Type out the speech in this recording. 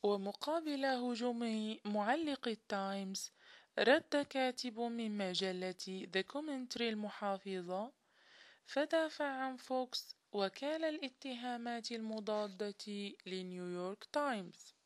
ومقابل هجوم معلق التايمز، رد كاتب من مجلة ذا كومنتري المحافظة فدافع عن فوكس وكال الاتهامات المضادة لنيويورك تايمز.